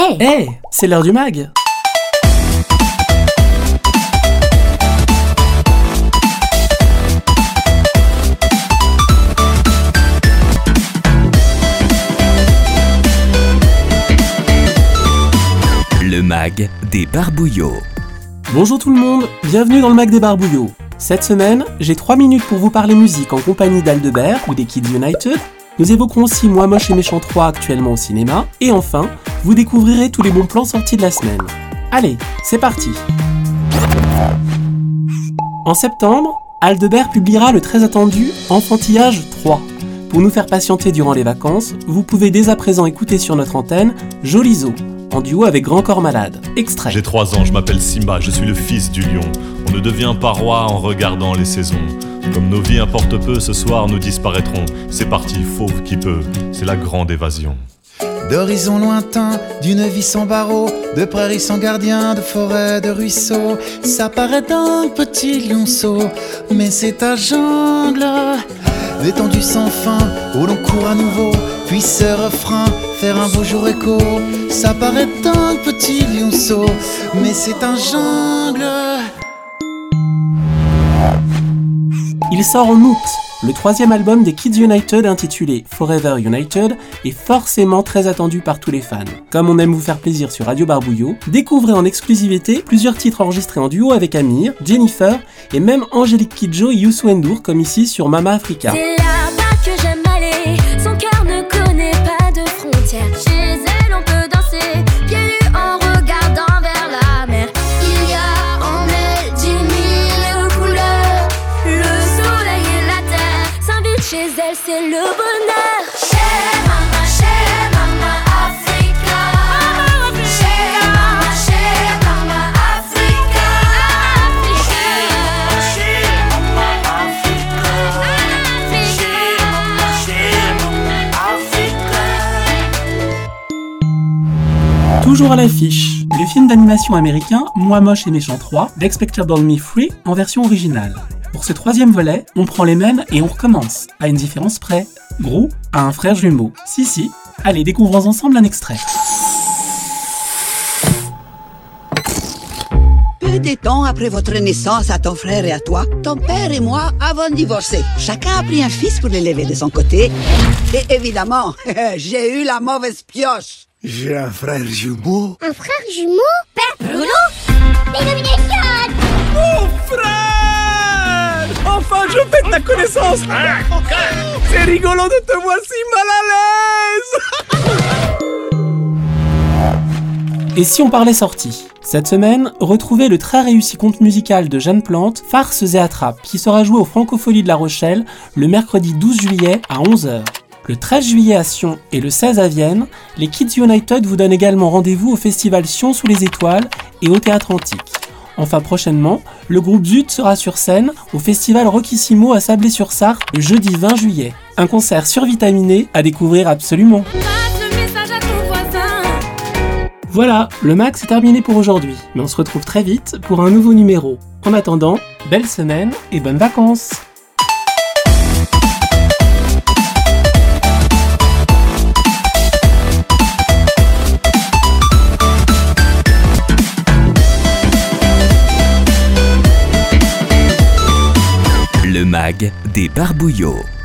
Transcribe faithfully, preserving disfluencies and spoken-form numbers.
Hey Hey, c'est l'heure du mag. Le mag des Barbouillots. Bonjour tout le monde, bienvenue dans le mag des Barbouillots. Cette semaine, j'ai trois minutes pour vous parler musique en compagnie d'Aldebert ou des Kids United. Nous évoquerons aussi Moi Moche et Méchant trois actuellement au cinéma. Et enfin, vous découvrirez tous les bons plans sortis de la semaine. Allez, c'est parti. En septembre, Aldebert publiera le très attendu Enfantillage trois. Pour nous faire patienter durant les vacances, vous pouvez dès à présent écouter sur notre antenne Jolizo, en duo avec Grand Corps Malade. Extrait. J'ai trois ans, je m'appelle Simba, je suis le fils du lion. On ne devient pas roi en regardant les saisons. Comme nos vies importent peu, ce soir nous disparaîtrons. C'est parti, fauve qui peut, c'est la grande évasion. D'horizons lointains, d'une vie sans barreaux, de prairies sans gardien, de forêts, de ruisseaux. Ça paraît dingue, petit lionceau, mais c'est ta jungle. D'étendue sans fin, où l'on court à nouveau, puis ce refrain, faire un beau jour écho. Ça paraît dingue, petit lionceau, mais c'est un jungle. Il sort en août. Le troisième album des Kids United intitulé Forever United est forcément très attendu par tous les fans. Comme on aime vous faire plaisir sur Radio Barbouillot, découvrez en exclusivité plusieurs titres enregistrés en duo avec Amir, Jennifer et même Angélique Kidjo et Youssou N'Dour comme ici sur Mama Africa. C'est là-bas que j'aime aller, son cœur ne connaît pas de frontières. Chez elle on peut danser, pieds nus en regardant vers la mer. Il y a en elle dix mille couleurs, le soleil et la terre s'invitent chez elle, c'est le bonheur. Chez Mama, chez Mama Africa. Chez Mama, chez Mama Africa. Chez Mama Africa. Chez Mama Africa. Toujours à l'affiche, le film d'animation américain Moi Moche et Méchant trois d'Expectable Me trois en version originale. Pour ce troisième volet, on prend les mêmes et on recommence, à une différence près. Gros a un frère jumeau. Si si, allez découvrons ensemble un extrait. Peu de temps après votre naissance à ton frère et à toi, ton père et moi avons divorcé. Chacun a pris un fils pour l'élever de son côté. Et évidemment, j'ai eu la mauvaise pioche. J'ai un frère jumeau. Un frère jumeau? Père Bruno? Illumination! Mon frère! Enfin, je fais de ta connaissance! C'est rigolo de te voir si mal à l'aise! Et si on parlait sortie? Cette semaine, retrouvez le très réussi conte musical de Jeanne Plante, Farces et Attrapes, qui sera joué au Francophonie de La Rochelle le mercredi douze juillet à onze heures. Le treize juillet à Sion et le seize à Vienne, les Kids United vous donnent également rendez-vous au festival Sion sous les étoiles et au Théâtre Antique. Enfin prochainement, le groupe Zut sera sur scène au festival Rockissimo à Sablé-sur-Sarthe le jeudi vingt juillet. Un concert survitaminé à découvrir absolument. Voilà, le max est terminé pour aujourd'hui, mais on se retrouve très vite pour un nouveau numéro. En attendant, belle semaine et bonnes vacances! Le mag des Barbouillots.